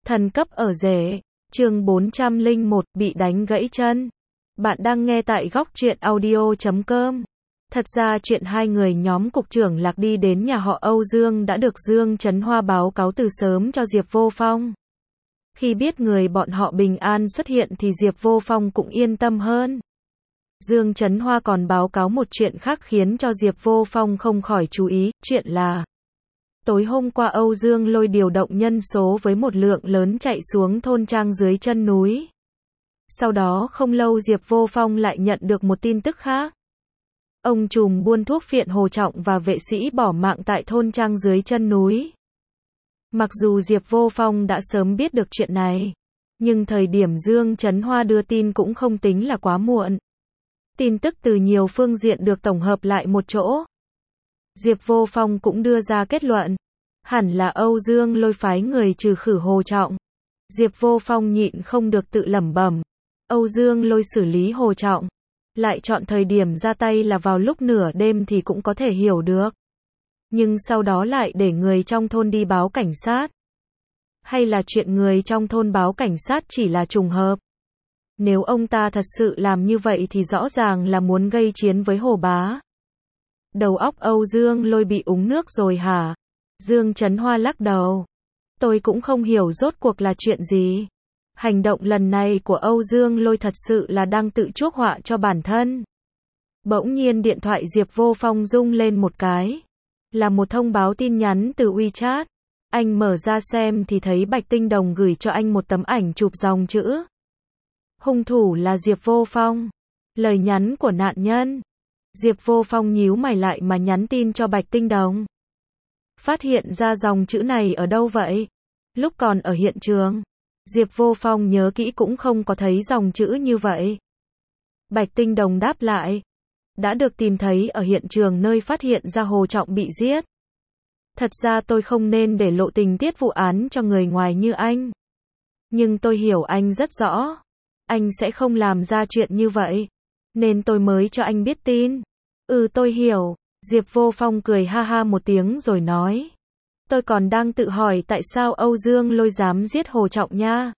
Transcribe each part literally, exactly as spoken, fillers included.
Thần cấp ở rể. Chương bốn trăm lẻ một, bị đánh gãy chân. Bạn đang nghe tại góc truyện audio chấm com. Thật ra chuyện hai người nhóm cục trưởng Lạc đi đến nhà họ Âu Dương đã được Dương Chấn Hoa báo cáo từ sớm cho Diệp Vô Phong. Khi biết người bọn họ bình an xuất hiện thì Diệp Vô Phong cũng yên tâm hơn. Dương Chấn Hoa còn báo cáo một chuyện khác khiến cho Diệp Vô Phong không khỏi chú ý, chuyện là tối hôm qua Âu Dương Lôi điều động nhân số với một lượng lớn chạy xuống thôn trang dưới chân núi. Sau đó không lâu Diệp Vô Phong lại nhận được một tin tức khác. Ông trùm buôn thuốc phiện Hồ Trọng và vệ sĩ bỏ mạng tại thôn trang dưới chân núi. Mặc dù Diệp Vô Phong đã sớm biết được chuyện này, nhưng thời điểm Dương Chấn Hoa đưa tin cũng không tính là quá muộn. Tin tức từ nhiều phương diện được tổng hợp lại một chỗ. Diệp Vô Phong cũng đưa ra kết luận, hẳn là Âu Dương Lôi phái người trừ khử Hồ Trọng. Diệp Vô Phong nhịn không được tự lẩm bẩm, Âu Dương Lôi xử lý Hồ Trọng, lại chọn thời điểm ra tay là vào lúc nửa đêm thì cũng có thể hiểu được. Nhưng sau đó lại để người trong thôn đi báo cảnh sát. Hay là chuyện người trong thôn báo cảnh sát chỉ là trùng hợp? Nếu ông ta thật sự làm như vậy thì rõ ràng là muốn gây chiến với Hồ Bá. Đầu óc Âu Dương Lôi bị uống nước rồi hả? Dương Chấn Hoa lắc đầu. Tôi cũng không hiểu rốt cuộc là chuyện gì. Hành động lần này của Âu Dương Lôi thật sự là đang tự chuốc họa cho bản thân. Bỗng nhiên điện thoại Diệp Vô Phong rung lên một cái. Là một thông báo tin nhắn từ WeChat. Anh mở ra xem thì thấy Bạch Tinh Đồng gửi cho anh một tấm ảnh chụp dòng chữ. Hung thủ là Diệp Vô Phong. Lời nhắn của nạn nhân. Diệp Vô Phong nhíu mày lại mà nhắn tin cho Bạch Tinh Đồng. Phát hiện ra dòng chữ này ở đâu vậy? Lúc còn ở hiện trường, Diệp Vô Phong nhớ kỹ cũng không có thấy dòng chữ như vậy. Bạch Tinh Đồng đáp lại. Đã được tìm thấy ở hiện trường nơi phát hiện ra Hồ Trọng bị giết. Thật ra tôi không nên để lộ tình tiết vụ án cho người ngoài như anh. Nhưng tôi hiểu anh rất rõ. Anh sẽ không làm ra chuyện như vậy. Nên tôi mới cho anh biết tin. Ừ tôi hiểu. Diệp Vô Phong cười ha ha một tiếng rồi nói. Tôi còn đang tự hỏi tại sao Âu Dương Lôi dám giết Hồ Trọng nha.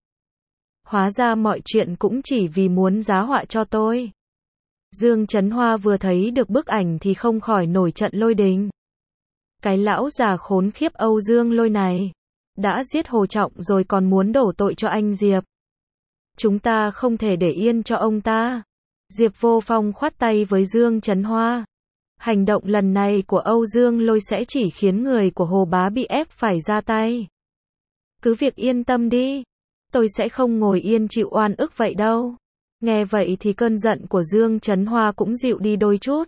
Hóa ra mọi chuyện cũng chỉ vì muốn giá họa cho tôi. Dương Chấn Hoa vừa thấy được bức ảnh thì không khỏi nổi trận lôi đình. Cái lão già khốn khiếp Âu Dương Lôi này. Đã giết Hồ Trọng rồi còn muốn đổ tội cho anh Diệp. Chúng ta không thể để yên cho ông ta. Diệp Vô Phong khoát tay với Dương Chấn Hoa. Hành động lần này của Âu Dương Lôi sẽ chỉ khiến người của Hồ Bá bị ép phải ra tay. Cứ việc yên tâm đi. Tôi sẽ không ngồi yên chịu oan ức vậy đâu. Nghe vậy thì cơn giận của Dương Chấn Hoa cũng dịu đi đôi chút.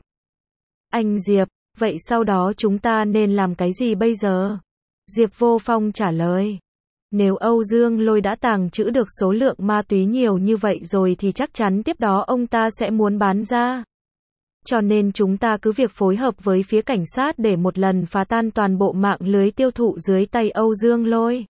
Anh Diệp, vậy sau đó chúng ta nên làm cái gì bây giờ? Diệp Vô Phong trả lời. Nếu Âu Dương Lôi đã tàng trữ được số lượng ma túy nhiều như vậy rồi thì chắc chắn tiếp đó ông ta sẽ muốn bán ra. Cho nên chúng ta cứ việc phối hợp với phía cảnh sát để một lần phá tan toàn bộ mạng lưới tiêu thụ dưới tay Âu Dương Lôi.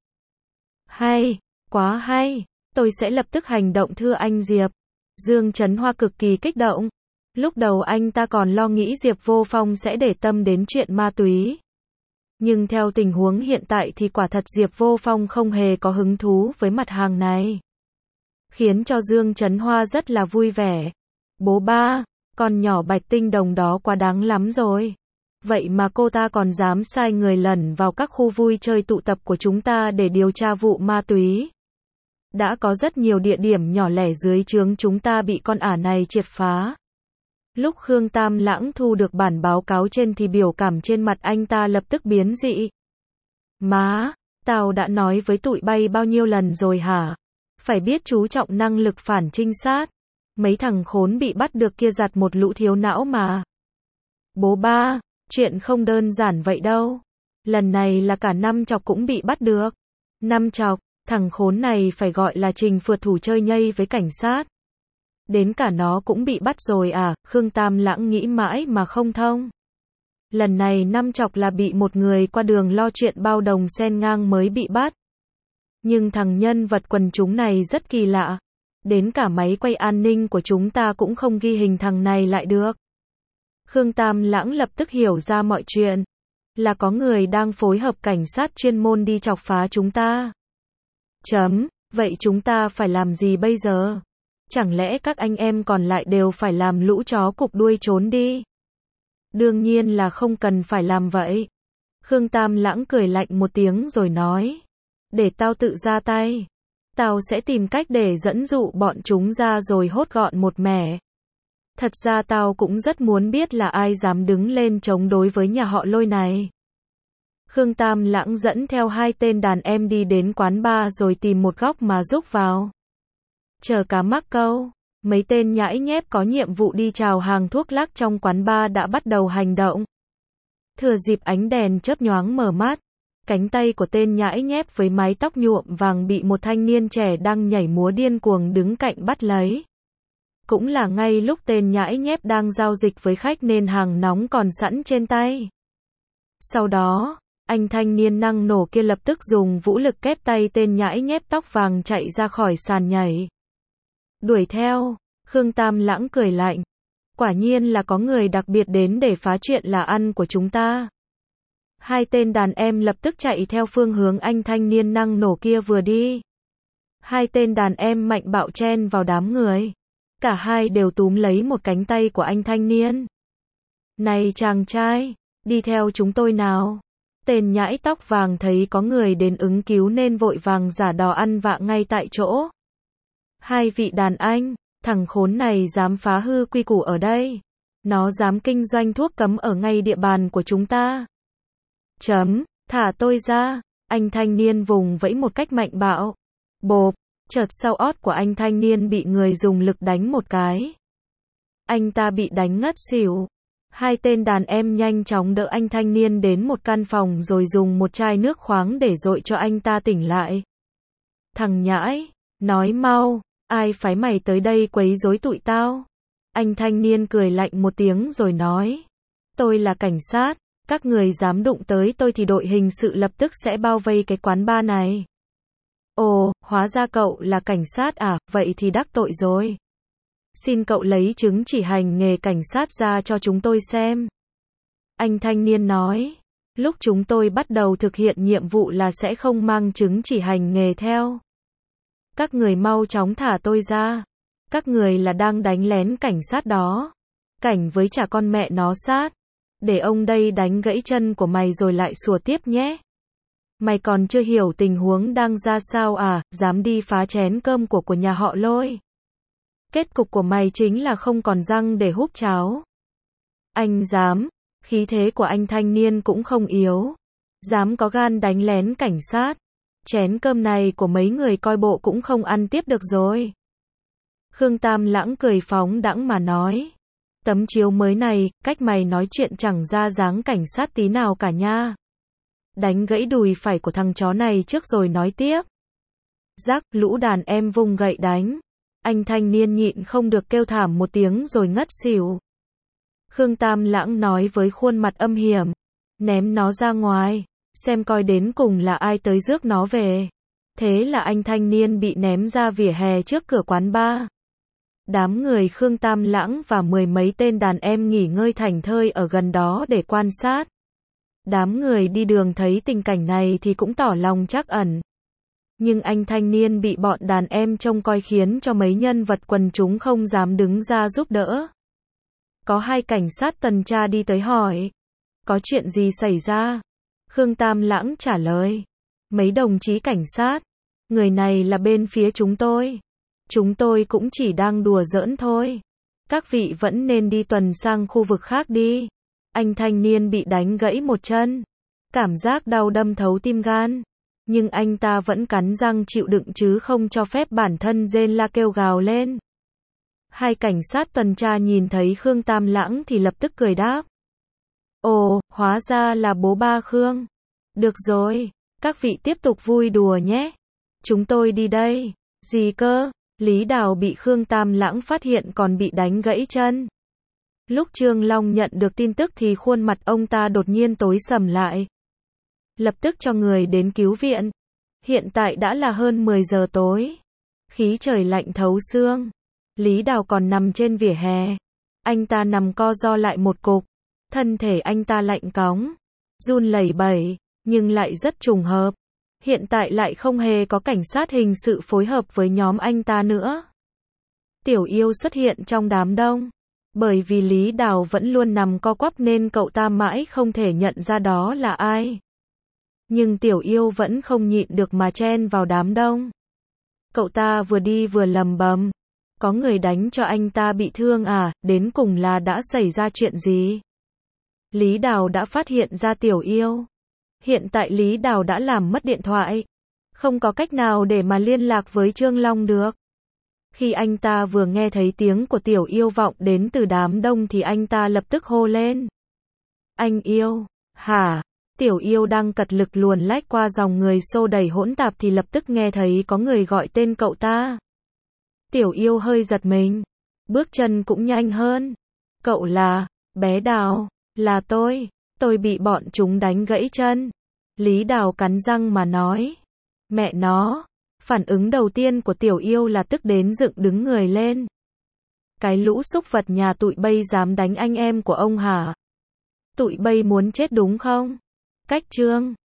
Hay, quá hay, tôi sẽ lập tức hành động thưa anh Diệp. Dương Chấn Hoa cực kỳ kích động. Lúc đầu anh ta còn lo nghĩ Diệp Vô Phong sẽ để tâm đến chuyện ma túy. Nhưng theo tình huống hiện tại thì quả thật Diệp Vô Phong không hề có hứng thú với mặt hàng này. Khiến cho Dương Chấn Hoa rất là vui vẻ. Bố ba, con nhỏ Bạch Tinh Đồng đó quá đáng lắm rồi. Vậy mà cô ta còn dám sai người lẩn vào các khu vui chơi tụ tập của chúng ta để điều tra vụ ma túy. Đã có rất nhiều địa điểm nhỏ lẻ dưới trướng chúng ta bị con ả này triệt phá. Lúc Khương Tam Lãng thu được bản báo cáo trên thì biểu cảm trên mặt anh ta lập tức biến dị. Má, tao đã nói với tụi bay bao nhiêu lần rồi hả? Phải biết chú trọng năng lực phản trinh sát. Mấy thằng khốn bị bắt được kia giặt một lũ thiếu não mà. Bố ba, chuyện không đơn giản vậy đâu. Lần này là cả năm chọc cũng bị bắt được. Năm chọc, thằng khốn này phải gọi là Trình phượt thủ chơi nhây với cảnh sát. Đến cả nó cũng bị bắt rồi à? Khương Tam Lãng nghĩ mãi mà không thông. Lần này năm chọc là bị một người qua đường lo chuyện bao đồng sen ngang mới bị bắt. Nhưng thằng nhân vật quần chúng này rất kỳ lạ. Đến cả máy quay an ninh của chúng ta cũng không ghi hình thằng này lại được. Khương Tam Lãng lập tức hiểu ra mọi chuyện. Là có người đang phối hợp cảnh sát chuyên môn đi chọc phá chúng ta. Chấm, vậy chúng ta phải làm gì bây giờ? Chẳng lẽ các anh em còn lại đều phải làm lũ chó cụp đuôi trốn đi? Đương nhiên là không cần phải làm vậy. Khương Tam Lãng cười lạnh một tiếng rồi nói. Để tao tự ra tay. Tao sẽ tìm cách để dẫn dụ bọn chúng ra rồi hốt gọn một mẻ. Thật ra tao cũng rất muốn biết là ai dám đứng lên chống đối với nhà họ Lôi này. Khương Tam Lãng dẫn theo hai tên đàn em đi đến quán bar rồi tìm một góc mà rúc vào. Chờ cá mắc câu, mấy tên nhãi nhép có nhiệm vụ đi chào hàng thuốc lắc trong quán bar đã bắt đầu hành động. Thừa dịp ánh đèn chớp nhoáng mở mắt, cánh tay của tên nhãi nhép với mái tóc nhuộm vàng bị một thanh niên trẻ đang nhảy múa điên cuồng đứng cạnh bắt lấy. Cũng là ngay lúc tên nhãi nhép đang giao dịch với khách nên hàng nóng còn sẵn trên tay. Sau đó, anh thanh niên năng nổ kia lập tức dùng vũ lực kép tay tên nhãi nhép tóc vàng chạy ra khỏi sàn nhảy. Đuổi theo, Khương Tam Lãng cười lạnh. Quả nhiên là có người đặc biệt đến để phá chuyện là ăn của chúng ta. Hai tên đàn em lập tức chạy theo phương hướng anh thanh niên năng nổ kia vừa đi. Hai tên đàn em mạnh bạo chen vào đám người. Cả hai đều túm lấy một cánh tay của anh thanh niên. Này chàng trai, đi theo chúng tôi nào. Tên nhãi tóc vàng thấy có người đến ứng cứu nên vội vàng giả đò ăn vạ ngay tại chỗ. Hai vị đàn anh, thằng khốn này dám phá hư quy củ ở đây. Nó dám kinh doanh thuốc cấm ở ngay địa bàn của chúng ta. Chấm, thả tôi ra. Anh thanh niên vùng vẫy một cách mạnh bạo. Bộp, chợt sau ót của anh thanh niên bị người dùng lực đánh một cái. Anh ta bị đánh ngất xỉu. Hai tên đàn em nhanh chóng đỡ anh thanh niên đến một căn phòng rồi dùng một chai nước khoáng để dội cho anh ta tỉnh lại. Thằng nhãi, nói mau, ai phái mày tới đây quấy rối tụi tao? Anh thanh niên cười lạnh một tiếng rồi nói. Tôi là cảnh sát, các người dám đụng tới tôi thì đội hình sự lập tức sẽ bao vây cái quán bar này. Ồ, hóa ra cậu là cảnh sát à, vậy thì đắc tội rồi. Xin cậu lấy chứng chỉ hành nghề cảnh sát ra cho chúng tôi xem. Anh thanh niên nói, lúc chúng tôi bắt đầu thực hiện nhiệm vụ là sẽ không mang chứng chỉ hành nghề theo. Các người mau chóng thả tôi ra. Các người là đang đánh lén cảnh sát đó. Cảnh với chả con mẹ nó sát. Để ông đây đánh gãy chân của mày rồi lại sủa tiếp nhé. Mày còn chưa hiểu tình huống đang ra sao à, dám đi phá chén cơm của của nhà họ Lôi. Kết cục của mày chính là không còn răng để húp cháo. Anh dám, khí thế của anh thanh niên cũng không yếu. Dám có gan đánh lén cảnh sát. Chén cơm này của mấy người coi bộ cũng không ăn tiếp được rồi. Khương Tam Lãng cười phóng đãng mà nói. Tấm chiếu mới này, cách mày nói chuyện chẳng ra dáng cảnh sát tí nào cả nha. Đánh gãy đùi phải của thằng chó này trước rồi nói tiếp. Rắc, lũ đàn em vung gậy đánh. Anh thanh niên nhịn không được kêu thảm một tiếng rồi ngất xỉu. Khương Tam Lãng nói với khuôn mặt âm hiểm. Ném nó ra ngoài, xem coi đến cùng là ai tới rước nó về. Thế là anh thanh niên bị ném ra vỉa hè trước cửa quán bar. Đám người Khương Tam Lãng và mười mấy tên đàn em nghỉ ngơi thảnh thơi ở gần đó để quan sát. Đám người đi đường thấy tình cảnh này thì cũng tỏ lòng trắc ẩn. Nhưng anh thanh niên bị bọn đàn em trông coi khiến cho mấy nhân vật quần chúng không dám đứng ra giúp đỡ. Có hai cảnh sát tuần tra đi tới hỏi. Có chuyện gì xảy ra? Khương Tam Lãng trả lời. Mấy đồng chí cảnh sát, người này là bên phía chúng tôi. Chúng tôi cũng chỉ đang đùa giỡn thôi. Các vị vẫn nên đi tuần sang khu vực khác đi. Anh thanh niên bị đánh gãy một chân. Cảm giác đau đâm thấu tim gan. Nhưng anh ta vẫn cắn răng chịu đựng chứ không cho phép bản thân rên la kêu gào lên. Hai cảnh sát tuần tra nhìn thấy Khương Tam Lãng thì lập tức cười đáp. Ồ, hóa ra là bố ba Khương. Được rồi, các vị tiếp tục vui đùa nhé. Chúng tôi đi đây. Gì cơ? Lý Đào bị Khương Tam Lãng phát hiện còn bị đánh gãy chân. Lúc Trương Long nhận được tin tức thì khuôn mặt ông ta đột nhiên tối sầm lại. Lập tức cho người đến cứu viện. Hiện tại đã là hơn mười giờ tối. Khí trời lạnh thấu xương. Lý Đào còn nằm trên vỉa hè. Anh ta nằm co ro lại một cục. Thân thể anh ta lạnh cóng. Run lẩy bẩy, nhưng lại rất trùng hợp. Hiện tại lại không hề có cảnh sát hình sự phối hợp với nhóm anh ta nữa. Tiểu Yêu xuất hiện trong đám đông. Bởi vì Lý Đào vẫn luôn nằm co quắp nên cậu ta mãi không thể nhận ra đó là ai. Nhưng Tiểu Yêu vẫn không nhịn được mà chen vào đám đông. Cậu ta vừa đi vừa lầm bầm. Có người đánh cho anh ta bị thương à, đến cùng là đã xảy ra chuyện gì? Lý Đào đã phát hiện ra Tiểu Yêu. Hiện tại Lý Đào đã làm mất điện thoại. Không có cách nào để mà liên lạc với Trương Long được. Khi anh ta vừa nghe thấy tiếng của Tiểu Yêu vọng đến từ đám đông thì anh ta lập tức hô lên. Anh Yêu, hả? Tiểu Yêu đang cật lực luồn lách qua dòng người xô đẩy hỗn tạp thì lập tức nghe thấy có người gọi tên cậu ta. Tiểu Yêu hơi giật mình. Bước chân cũng nhanh hơn. Cậu là, bé Đào, là tôi, tôi bị bọn chúng đánh gãy chân. Lý Đào cắn răng mà nói. Mẹ nó. Phản ứng đầu tiên của Tiểu Yêu là tức đến dựng đứng người lên. Cái lũ súc vật nhà tụi bây dám đánh anh em của ông hả? Tụi bây muốn chết đúng không? Cách Trương